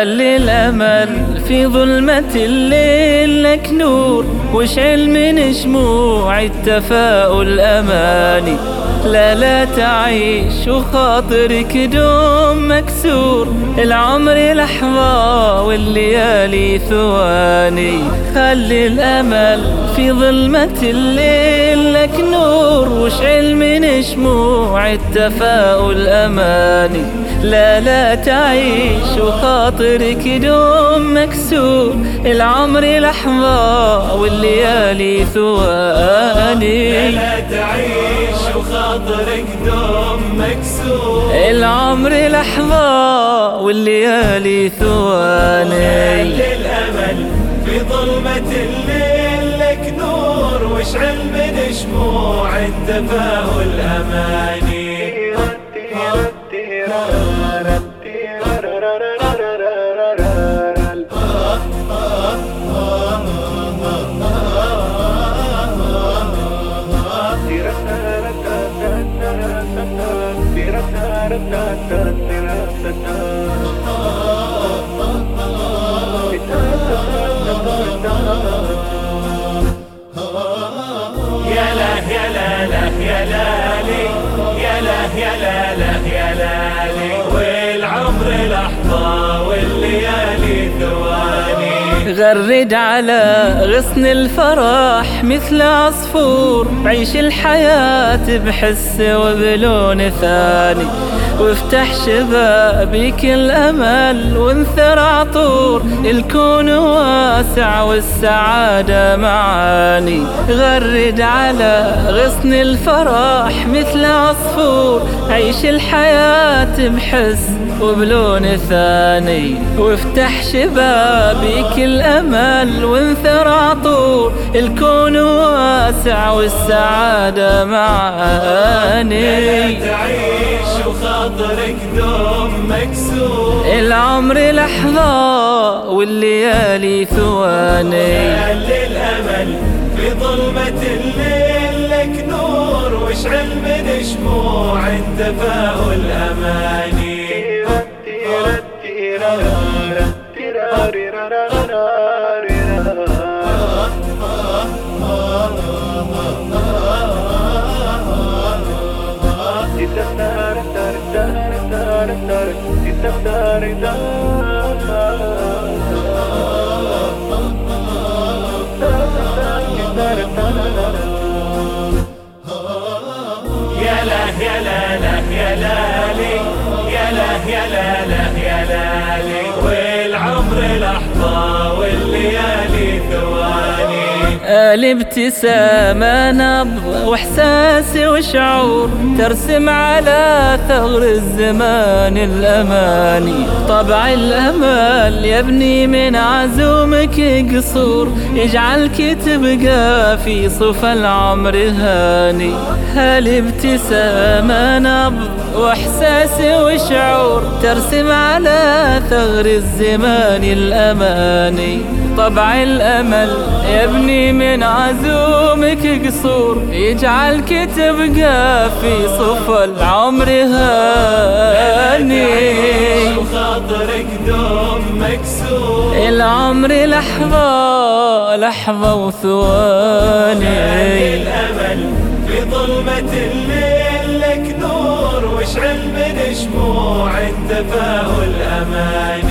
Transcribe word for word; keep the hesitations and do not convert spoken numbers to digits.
خلي الأمل في ظلمة الليل لك نور، واشعل من شموع التفاؤل أماني. لا لا تعيش وخاطرك دوم مكسور، العمر لحظة والليالي ثواني. خلي الأمل في ظلمة الليل لك نور، واشعل من شموع التفاؤل أماني. لا لا تعيش وخاطرك دوم مكسور، العمر لحظة والليالي ثواني. لا لا تعيش وخاطرك دوم مكسور، العمر لحظة والليالي ثواني. خلي الأمل في ظلمة الليل لك نور، واشعل من شموع التفاؤل أماني. يا لا يا لا لا يا لالي، يا لا يا لا لا يا لالي، والعمر لحظة والليالي ثواني. غرد على غصن الفرح مثل عصفور، عيش الحياة بحس وبلون ثاني. وافتح شبابك الأمل وانثر عطور، الكون واسع والسعادة معاني. غرد على غصن الفرح مثل عصفور، عيش الحياة بحس وبلون ثاني. وافتح شبابك الأمل وانثر عطور، الكون واسع والسعادة معاني. تعيش وخاطرك دوم مكسور، العمر لحظة والليالي ثواني. خلي الأمل في ظلمة الليل لك نور، واشعل من شموع التفاؤل أماني. يا لا يا لا لا يا لالي، يا لا يا لا لا يا لالي، والعمر لحظة والليالي ثواني. الابتسامة نبض واحساس وشعور، ترسم على ثغر الزمان الأماني. طبع الأمل يبني من عزومك قصور، يجعلك تبقى في صفى العمر هاني. هالابتسامة نبض واحساس وشعور، ترسم على ثغر الزمان الأماني. طبع الأمل يبني من عزومك قصور، يجعلك تبقى في صفى العمر هاني. وخاطرك دوم مكسور، العمر لحظة لحظة وثواني. الأمل في ظلمة الليل لك نور، واشعل من شموع التفاؤل أماني.